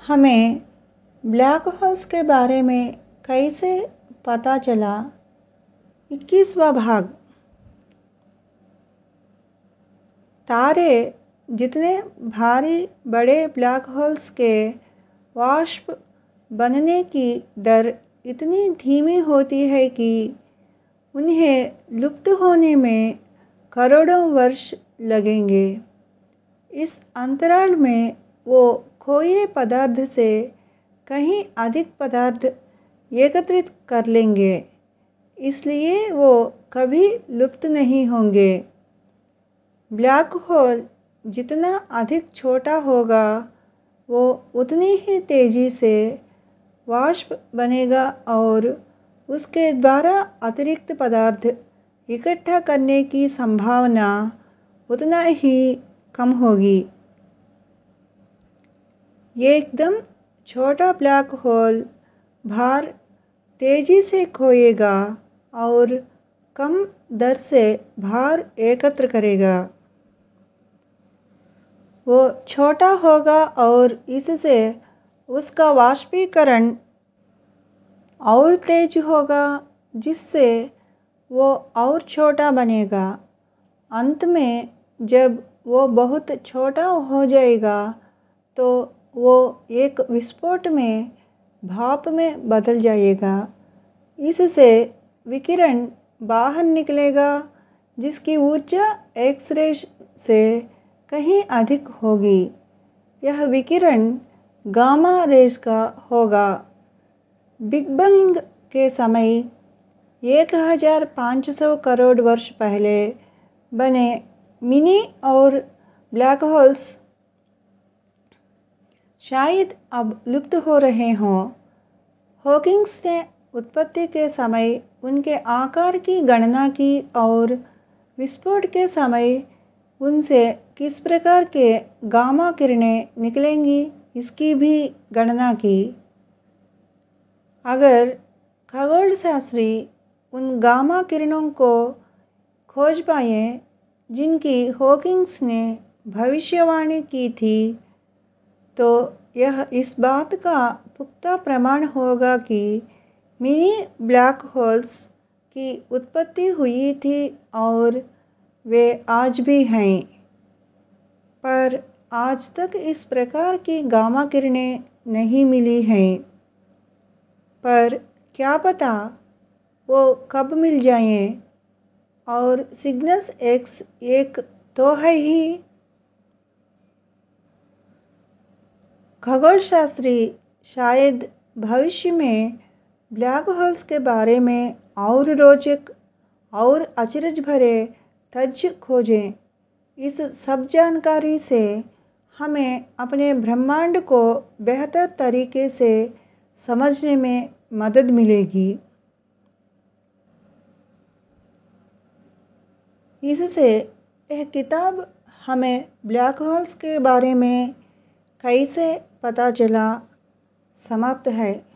हमें black holes के बारे में कैसे पता चला? 21वां भाग। तारे जितने भारी बड़े ब्लैक होल्स के वाष्प बनने की दर इतनी धीमी होती है कि उन्हें लुप्त होने में करोड़ों वर्ष लगेंगे। इस अंतराल में वो खोए पदार्थ से कहीं अधिक पदार्थ एकत्रित कर लेंगे, इसलिए वो कभी लुप्त नहीं होंगे। ब्लैक होल जितना अधिक छोटा होगा, वो उतनी ही तेजी से वाष्प बनेगा और उसके द्वारा अतिरिक्त पदार्थ इकट्ठा करने की संभावना उतना ही कम होगी। एकदम छोटा ब्लैक होल भार तेजी से खोएगा और कम दर से भार एकत्र करेगा। वो छोटा होगा और इससे उसका वाष्पीकरण और तेज होगा, जिससे वो और छोटा बनेगा। अंत में जब वो बहुत छोटा हो जाएगा तो वो एक विस्फोट में भाप में बदल जाएगा। इससे विकिरण बाहर निकलेगा, जिसकी ऊर्जा एक्स-रे से कहीं अधिक होगी। यह विकिरण गामा रेज का होगा। बिग बैंग के समय 1500 करोड़ वर्ष पहले बने मिनी और ब्लैक होल्स शायद अब लुप्त हो रहे हों। हॉकिंग्स ने उत्पत्ति के समय उनके आकार की गणना की और विस्फोट के समय उनसे किस प्रकार के गामा किरणें निकलेंगी, इसकी भी गणना की। अगर खगोलशास्त्री उन गामा किरणों को खोज पाए जिनकी हॉकिंग्स ने भविष्यवाणी की थी, तो यह इस बात का पुख्ता प्रमाण होगा कि मिनी ब्लैक होल्स की उत्पत्ति हुई थी और वे आज भी हैं। पर आज तक इस प्रकार की गामा किरणें नहीं मिली हैं। पर क्या पता वो कब मिल जाएं। और सिग्नस एक्स एक तो है ही। खगोलशास्त्री शायद भविष्य में ब्लैक होल्स के बारे में और रोचक और अचरज भरे तथ्य खोजें। इस सब जानकारी से हमें अपने ब्रह्मांड को बेहतर तरीके से समझने में मदद मिलेगी। इससे यह किताब हमें ब्लैक होल्स के बारे में कैसे पता चला समाप्त है।